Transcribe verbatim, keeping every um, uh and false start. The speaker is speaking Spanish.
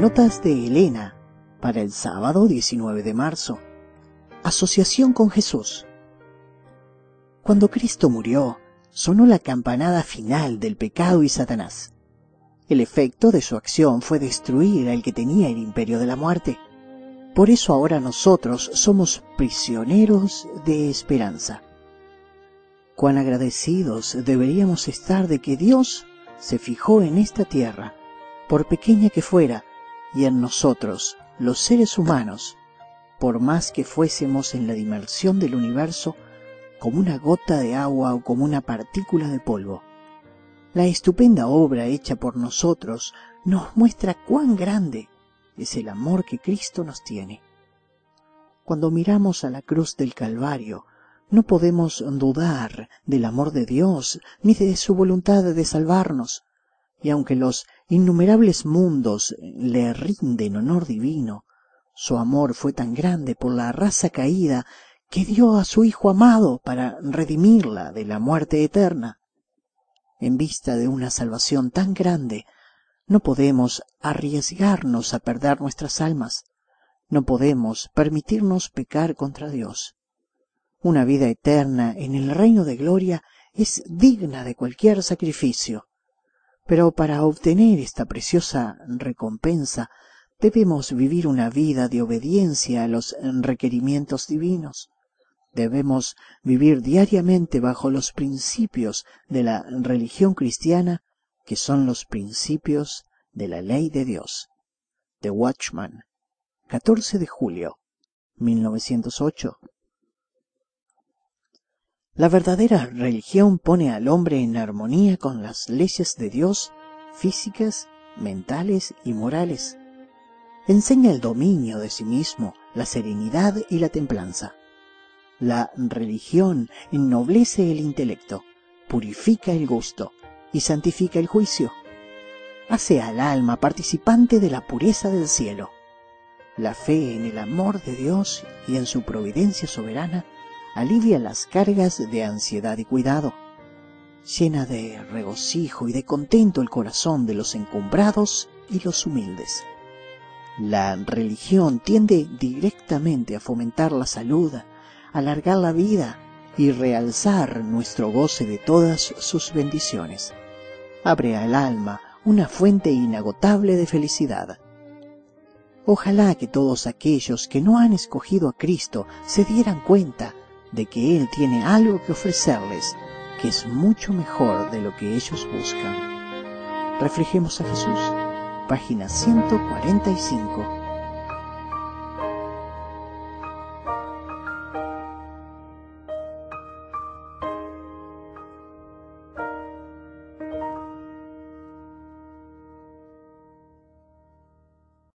Notas de Elena para el sábado diecinueve de marzo. Asociación con Jesús. Cuando Cristo murió, sonó la campanada final del pecado y Satanás. El efecto de su acción fue destruir al que tenía el imperio de la muerte. Por eso ahora nosotros somos prisioneros de esperanza. Cuán agradecidos deberíamos estar de que Dios se fijó en esta tierra, por pequeña que fuera, y en nosotros, los seres humanos, por más que fuésemos en la dimensión del universo, como una gota de agua o como una partícula de polvo. La estupenda obra hecha por nosotros nos muestra cuán grande es el amor que Cristo nos tiene. Cuando miramos a la cruz del Calvario, no podemos dudar del amor de Dios ni de su voluntad de salvarnos, y aunque los innumerables mundos le rinden honor divino, su amor fue tan grande por la raza caída que dio a su Hijo amado para redimirla de la muerte eterna. En vista de una salvación tan grande, no podemos arriesgarnos a perder nuestras almas, no podemos permitirnos pecar contra Dios. Una vida eterna en el reino de gloria es digna de cualquier sacrificio, pero para obtener esta preciosa recompensa debemos vivir una vida de obediencia a los requerimientos divinos. Debemos vivir diariamente bajo los principios de la religión cristiana, que son los principios de la ley de Dios. The Watchman, catorce de julio, mil novecientos ocho. La verdadera religión pone al hombre en armonía con las leyes de Dios, físicas, mentales y morales. Enseña el dominio de sí mismo, la serenidad y la templanza. La religión ennoblece el intelecto, purifica el gusto y santifica el juicio. Hace al alma participante de la pureza del cielo. La fe en el amor de Dios y en su providencia soberana alivia las cargas de ansiedad y cuidado. Llena de regocijo y de contento el corazón de los encumbrados y los humildes. La religión tiende directamente a fomentar la salud, alargar la vida y realzar nuestro goce de todas sus bendiciones. Abre al alma una fuente inagotable de felicidad. Ojalá que todos aquellos que no han escogido a Cristo se dieran cuenta de que Él tiene algo que ofrecerles, que es mucho mejor de lo que ellos buscan. Reflejemos a Jesús, página ciento cuarenta y cinco.